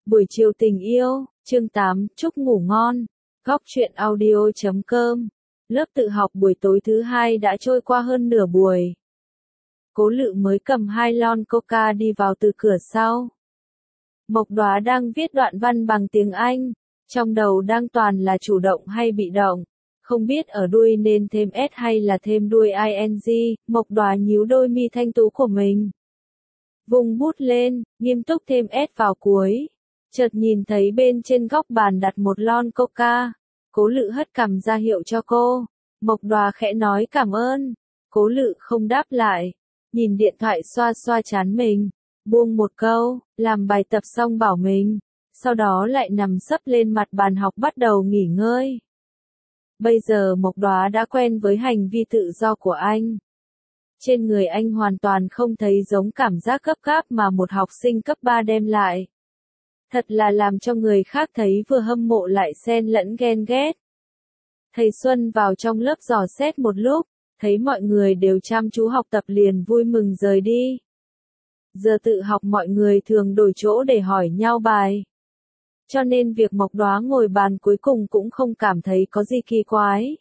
Buổi chiều tình yêu, chương 8, chúc ngủ ngon. Góc truyện audio.com. Lớp tự học buổi tối thứ hai đã trôi qua hơn nửa buổi. Cố Lự mới cầm 2 lon coca đi vào từ cửa sau. Mộc Đóa đang viết đoạn văn bằng tiếng Anh, trong đầu đang toàn là chủ động hay bị động, không biết ở đuôi nên thêm s hay là thêm đuôi ing. Mộc Đóa nhíu đôi mi thanh tú của mình, vung bút lên, nghiêm túc thêm s vào cuối. Chợt nhìn thấy bên trên góc bàn đặt một lon coca. Cố Lự hất cằm ra hiệu cho cô. Mộc Đóa khẽ nói cảm ơn. Cố Lự không đáp lại, nhìn điện thoại xoa xoa trán mình, buông một câu, làm bài tập xong bảo mình, sau đó lại nằm sấp lên mặt bàn học bắt đầu nghỉ ngơi. Bây giờ Mộc Đóa đã quen với hành vi tự do của anh. Trên người anh hoàn toàn không thấy giống cảm giác gấp gáp mà một học sinh cấp 3 đem lại. Thật là làm cho người khác thấy vừa hâm mộ lại xen lẫn ghen ghét. Thầy Xuân vào trong lớp dò xét một lúc, thấy mọi người đều chăm chú học tập liền vui mừng rời đi. Giờ tự học mọi người thường đổi chỗ để hỏi nhau bài. Cho nên việc Mộc Đóa ngồi bàn cuối cùng cũng không cảm thấy có gì kỳ quái.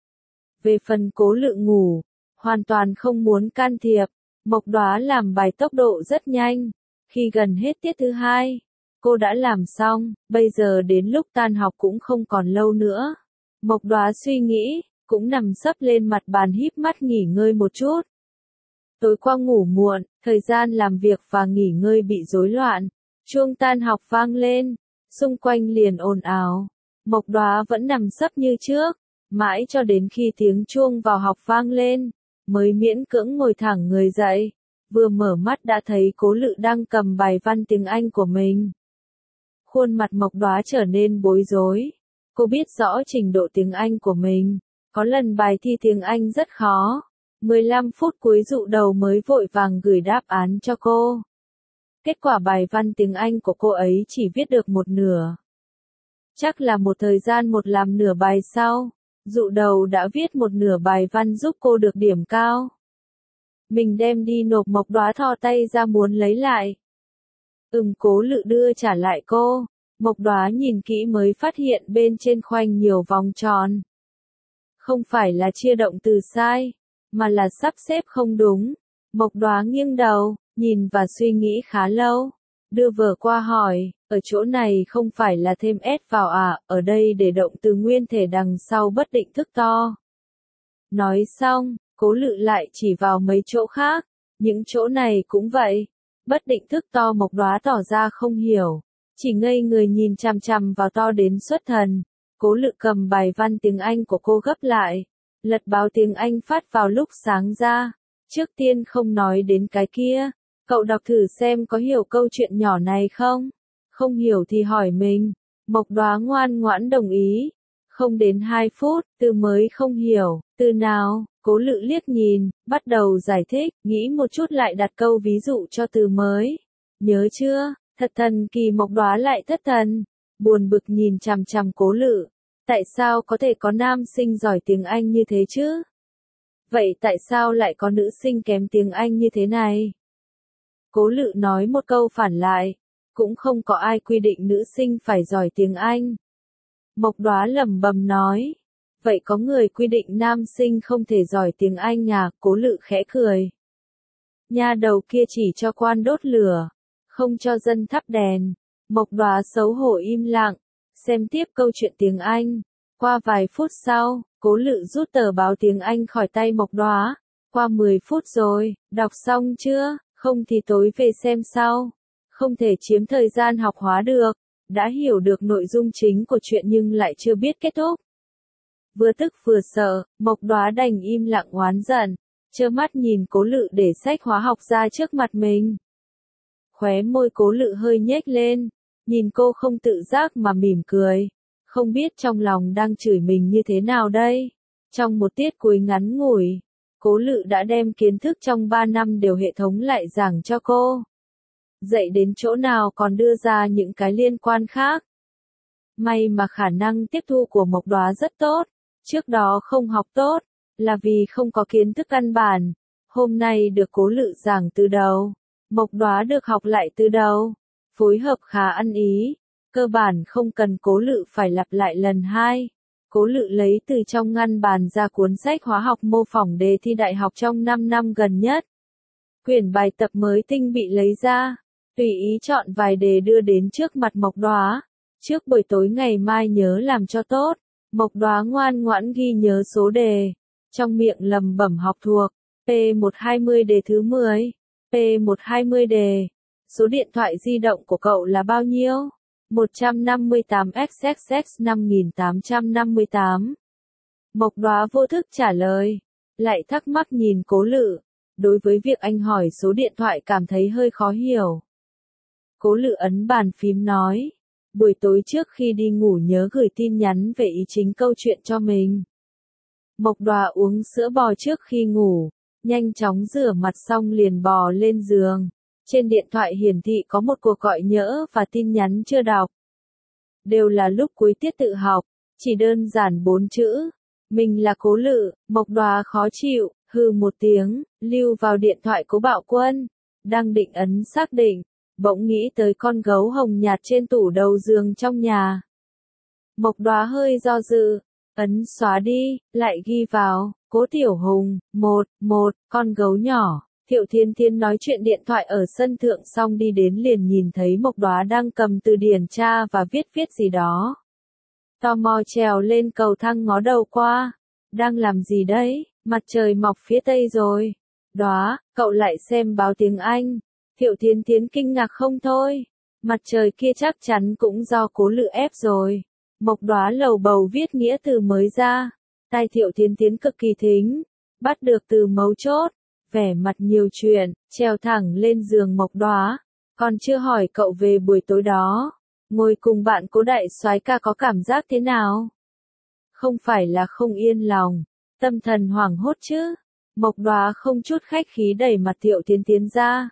Về phần Cố Lự ngủ, hoàn toàn không muốn can thiệp. Mộc Đóa làm bài tốc độ rất nhanh. Khi gần hết tiết thứ hai, cô đã làm xong, bây giờ đến lúc tan học cũng không còn lâu nữa. Mộc Đóa suy nghĩ, cũng nằm sấp lên mặt bàn híp mắt nghỉ ngơi một chút. Tối qua ngủ muộn, thời gian làm việc và nghỉ ngơi bị rối loạn. Chuông tan học vang lên, xung quanh liền ồn ào. Mộc Đóa vẫn nằm sấp như trước, mãi cho đến khi tiếng chuông vào học vang lên, mới miễn cưỡng ngồi thẳng người dậy. Vừa mở mắt đã thấy Cố Lự đang cầm bài văn tiếng Anh của mình. Khuôn mặt Mộc Đóa trở nên bối rối. Cô biết rõ trình độ tiếng Anh của mình. Có lần bài thi tiếng Anh rất khó. 15 phút cuối dụ đầu mới vội vàng gửi đáp án cho cô. Kết quả bài văn tiếng Anh của cô ấy chỉ viết được một nửa. Chắc là một thời gian một làm nửa bài sau, dụ đầu đã viết một nửa bài văn giúp cô được điểm cao. Mình đem đi nộp. Mộc Đóa thò tay ra muốn lấy lại. Cố Lự đưa trả lại cô. Mộc Đóa nhìn kỹ mới phát hiện bên trên khoanh nhiều vòng tròn. Không phải là chia động từ sai, mà là sắp xếp không đúng. Mộc Đóa nghiêng đầu, nhìn và suy nghĩ khá lâu. Đưa vở qua hỏi, ở chỗ này không phải là thêm s vào à, ở đây để động từ nguyên thể đằng sau bất định thức to. Nói xong, Cố Lự lại chỉ vào mấy chỗ khác, những chỗ này cũng vậy. Bất định thức to. Mộc Đóa tỏ ra không hiểu, chỉ ngây người nhìn chằm chằm vào to đến xuất thần. Cố Lự cầm bài văn tiếng Anh của cô gấp lại, lật báo tiếng Anh phát vào lúc sáng ra. Trước tiên không nói đến cái kia, cậu đọc thử xem có hiểu câu chuyện nhỏ này không? Không hiểu thì hỏi mình. Mộc Đóa ngoan ngoãn đồng ý. Không đến 2 phút, từ mới không hiểu, từ nào? Cố Lự liếc nhìn, bắt đầu giải thích, nghĩ một chút lại đặt câu ví dụ cho từ mới. Nhớ chưa? Thật thần kỳ. Mộc Đóa lại thất thần, buồn bực nhìn chằm chằm Cố Lự. Tại sao có thể có nam sinh giỏi tiếng Anh như thế chứ? Vậy tại sao lại có nữ sinh kém tiếng Anh như thế này? Cố Lự nói một câu phản lại, cũng không có ai quy định nữ sinh phải giỏi tiếng Anh. Mộc Đóa lẩm bẩm nói, vậy có người quy định nam sinh không thể giỏi tiếng Anh à? Cố Lự khẽ cười. Nha đầu kia chỉ cho quan đốt lửa, không cho dân thắp đèn. Mộc Đóa xấu hổ im lặng, xem tiếp câu chuyện tiếng Anh. Qua vài phút sau, Cố Lự rút tờ báo tiếng Anh khỏi tay Mộc Đóa. Qua 10 phút rồi, đọc xong chưa? Không thì tối về xem sau. Không thể chiếm thời gian học hóa được. Đã hiểu được nội dung chính của chuyện nhưng lại chưa biết kết thúc. Vừa tức vừa sợ, Mộc Đóa đành im lặng oán giận, trơ mắt nhìn Cố Lự để sách hóa học ra trước mặt mình. Khóe môi Cố Lự hơi nhếch lên, nhìn cô không tự giác mà mỉm cười. Không biết trong lòng đang chửi mình như thế nào đây. Trong một tiết cuối ngắn ngủi, Cố Lự đã đem kiến thức trong 3 năm đều hệ thống lại giảng cho cô. Dạy đến chỗ nào còn đưa ra những cái liên quan khác. May mà khả năng tiếp thu của Mộc Đóa rất tốt. Trước đó không học tốt, là vì không có kiến thức căn bản. Hôm nay được Cố Lự giảng từ đầu, Mộc Đóa được học lại từ đầu. phối hợp khá ăn ý, cơ bản không cần Cố Lự phải lặp lại lần hai. Cố Lự lấy từ trong ngăn bàn ra cuốn sách hóa học mô phỏng đề thi đại học trong 5 năm gần nhất. Quyển bài tập mới tinh bị lấy ra, tùy ý chọn vài đề đưa đến trước mặt Mộc Đóa. Trước buổi tối ngày mai nhớ làm cho tốt. Mộc Đóa ngoan ngoãn ghi nhớ số đề, trong miệng lẩm bẩm học thuộc. P120 đề thứ 10, P120 đề. Số điện thoại di động của cậu là bao nhiêu? 158XXX 5858. Mộc Đóa vô thức trả lời, lại thắc mắc nhìn Cố Lự. Đối với việc anh hỏi số điện thoại cảm thấy hơi khó hiểu. Cố Lự ấn bàn phím nói, buổi tối trước khi đi ngủ nhớ gửi tin nhắn về ý chính câu chuyện cho mình. Mộc Đóa uống sữa bò trước khi ngủ, nhanh chóng rửa mặt xong liền bò lên giường. Trên điện thoại hiển thị có một cuộc gọi nhỡ và tin nhắn chưa đọc. Đều là lúc cuối tiết tự học, chỉ đơn giản 4 chữ. Mình là Cố Lự. Mộc Đóa khó chịu, hừ một tiếng, lưu vào điện thoại Cố Bạo Quân. Đang định ấn xác định, bỗng nghĩ tới con gấu hồng nhạt trên tủ đầu giường trong nhà. Mộc Đóa hơi do dự, ấn xóa đi, lại ghi vào, Cố Tiểu Hùng, con gấu nhỏ. Thiệu Thiên Thiên nói chuyện điện thoại ở sân thượng xong đi đến liền nhìn thấy Mộc Đóa đang cầm từ điển tra và viết gì đó. Tò mò trèo lên cầu thang ngó đầu qua. Đang làm gì đấy? Mặt trời mọc phía tây rồi. Đóa, cậu lại xem báo tiếng Anh. Thiệu Thiên Thiên kinh ngạc không thôi. Mặt trời kia chắc chắn cũng do Cố Lự ép rồi. Mộc Đóa lầu bầu viết nghĩa từ mới ra. Tai Thiệu Thiên Thiên cực kỳ thính, bắt được từ mấu chốt. Vẻ mặt nhiều chuyện, trèo thẳng lên giường Mộc Đóa. Còn chưa hỏi cậu về buổi tối đó. Ngồi cùng bạn Cố đại soái ca có cảm giác thế nào? Không phải là không yên lòng, tâm thần hoảng hốt chứ? Mộc Đóa không chút khách khí đẩy mặt Thiệu Thiên Thiên ra.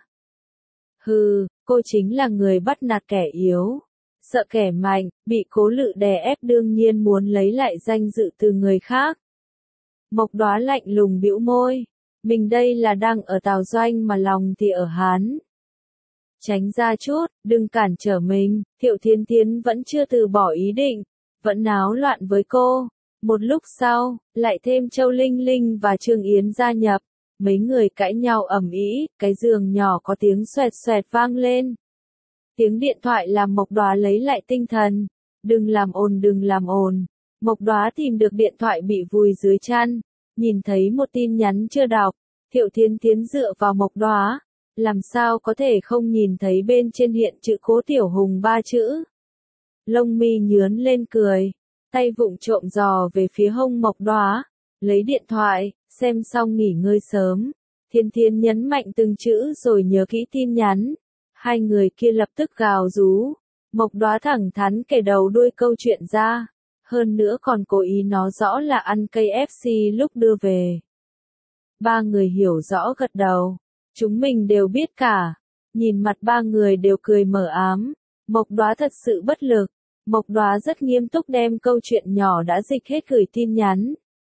Hừ, cô chính là người bắt nạt kẻ yếu. Sợ kẻ mạnh, bị Cố Lự đè ép đương nhiên muốn lấy lại danh dự từ người khác. Mộc Đóa lạnh lùng bĩu môi. Mình đây là đang ở Tào Doanh mà lòng thì ở Hán. Tránh ra chút, đừng cản trở mình. Thiệu Thiên Thiên vẫn chưa từ bỏ ý định, vẫn náo loạn với cô. Một lúc sau, lại thêm Châu Linh Linh và Trương Yến gia nhập. Mấy người cãi nhau ầm ĩ, cái giường nhỏ có tiếng xoẹt xoẹt vang lên. Tiếng điện thoại làm Mộc Đóa lấy lại tinh thần. Đừng làm ồn. Mộc Đóa tìm được điện thoại bị vùi dưới chăn, nhìn thấy một tin nhắn chưa đọc. Thiệu Thiên Thiên dựa vào Mộc Đóa, làm sao có thể không nhìn thấy bên trên hiện chữ Cố Tiểu Hùng 3 chữ. Lông mi nhướn lên cười, tay vụng trộm dò về phía hông Mộc Đóa, lấy điện thoại, xem xong nghỉ ngơi sớm. Thiên Thiên nhấn mạnh từng chữ rồi nhớ kỹ tin nhắn. Hai người kia lập tức gào rú. Mộc Đóa thẳng thắn kể đầu đuôi câu chuyện ra. Hơn nữa còn cố ý nói rõ là ăn KFC lúc đưa về. Ba người hiểu rõ gật đầu. Chúng mình đều biết cả. Nhìn mặt ba người đều cười mờ ám. Mộc Đóa thật sự bất lực. Mộc Đóa rất nghiêm túc đem câu chuyện nhỏ đã dịch hết gửi tin nhắn.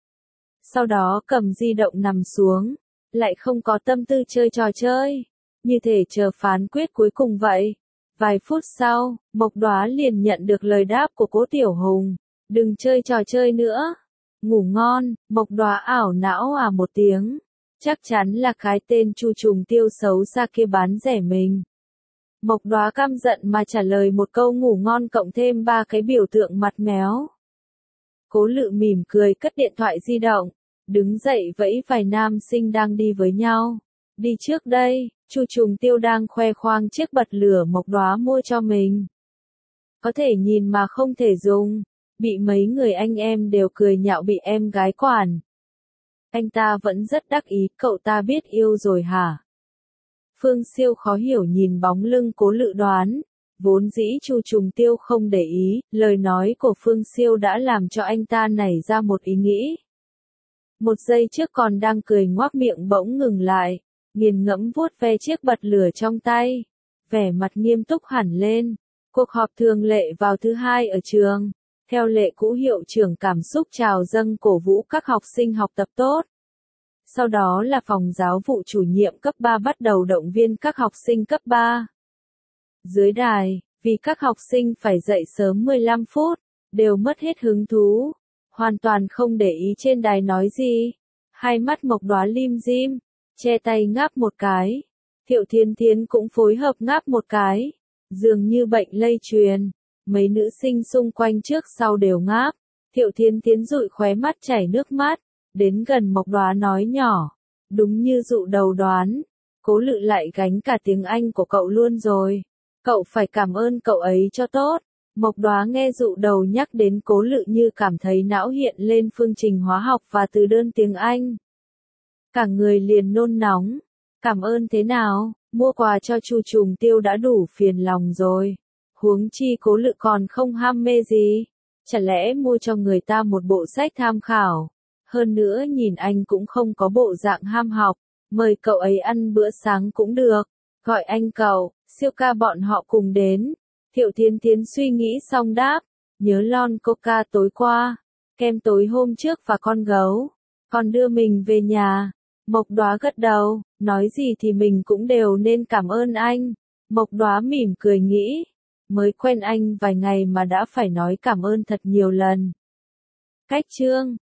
Sau đó cầm di động nằm xuống. Lại không có tâm tư chơi trò chơi. Như thể chờ phán quyết cuối cùng vậy. Vài phút sau, Mộc Đóa liền nhận được lời đáp của Cố Tiểu Hùng. Đừng chơi trò chơi nữa. Ngủ ngon. Mộc Đóa ảo não một tiếng. Chắc chắn là cái tên Chu Trùng Tiêu xấu xa kia bán rẻ mình. Mộc Đóa căm giận mà trả lời một câu ngủ ngon cộng thêm 3 cái biểu tượng mặt méo. Cố Lự mỉm cười cất điện thoại di động, đứng dậy vẫy vài nam sinh đang đi với nhau. Đi trước đây. Chu Trùng Tiêu đang khoe khoang chiếc bật lửa Mộc Đóa mua cho mình. Có thể nhìn mà không thể dùng. Bị mấy người anh em đều cười nhạo bị em gái quản. Anh ta vẫn rất đắc ý, cậu ta biết yêu rồi hả? Phương Siêu khó hiểu nhìn bóng lưng Cố Lự đoán. Vốn dĩ Chu Trùng Tiêu không để ý, lời nói của Phương Siêu đã làm cho anh ta nảy ra một ý nghĩ. Một giây trước còn đang cười ngoác miệng bỗng ngừng lại, nghiền ngẫm vuốt ve chiếc bật lửa trong tay. Vẻ mặt nghiêm túc hẳn lên. Cuộc họp thường lệ vào thứ hai ở trường. Theo lệ cũ hiệu trưởng cảm xúc chào dâng cổ vũ các học sinh học tập tốt. Sau đó là phòng giáo vụ chủ nhiệm cấp 3 bắt đầu động viên các học sinh cấp 3. Dưới đài, vì các học sinh phải dậy sớm 15 phút, đều mất hết hứng thú, hoàn toàn không để ý trên đài nói gì. Hai mắt Mộc Đóa lim dim, che tay ngáp một cái. Thiệu Thiên Thiến cũng phối hợp ngáp một cái, dường như bệnh lây truyền. Mấy nữ sinh xung quanh trước sau đều ngáp. Thiệu Thiên Thiến dụi khóe mắt chảy nước mắt, đến gần Mộc Đóa nói nhỏ, đúng như dụ đầu đoán, Cố Lự lại gánh cả tiếng Anh của cậu luôn rồi. Cậu phải cảm ơn cậu ấy cho tốt. Mộc Đóa nghe dụ đầu nhắc đến Cố Lự như cảm thấy não hiện lên phương trình hóa học và từ đơn tiếng Anh. Cả người liền nôn nóng. Cảm ơn thế nào, mua quà cho Chu Trùng Tiêu đã đủ phiền lòng rồi. Huống chi Cố Lự còn không ham mê gì. Chả lẽ mua cho người ta một bộ sách tham khảo. Hơn nữa nhìn anh cũng không có bộ dạng ham học. Mời cậu ấy ăn bữa sáng cũng được. Gọi anh cậu, Siêu ca bọn họ cùng đến. Thiệu Thiên Thiến suy nghĩ xong đáp. Nhớ lon coca tối qua. Kem tối hôm trước và con gấu. Còn đưa mình về nhà. Mộc Đóa gật đầu. Nói gì thì mình cũng đều nên cảm ơn anh. Mộc Đóa mỉm cười nghĩ. Mới quen anh vài ngày mà đã phải nói cảm ơn thật nhiều lần. Cách chương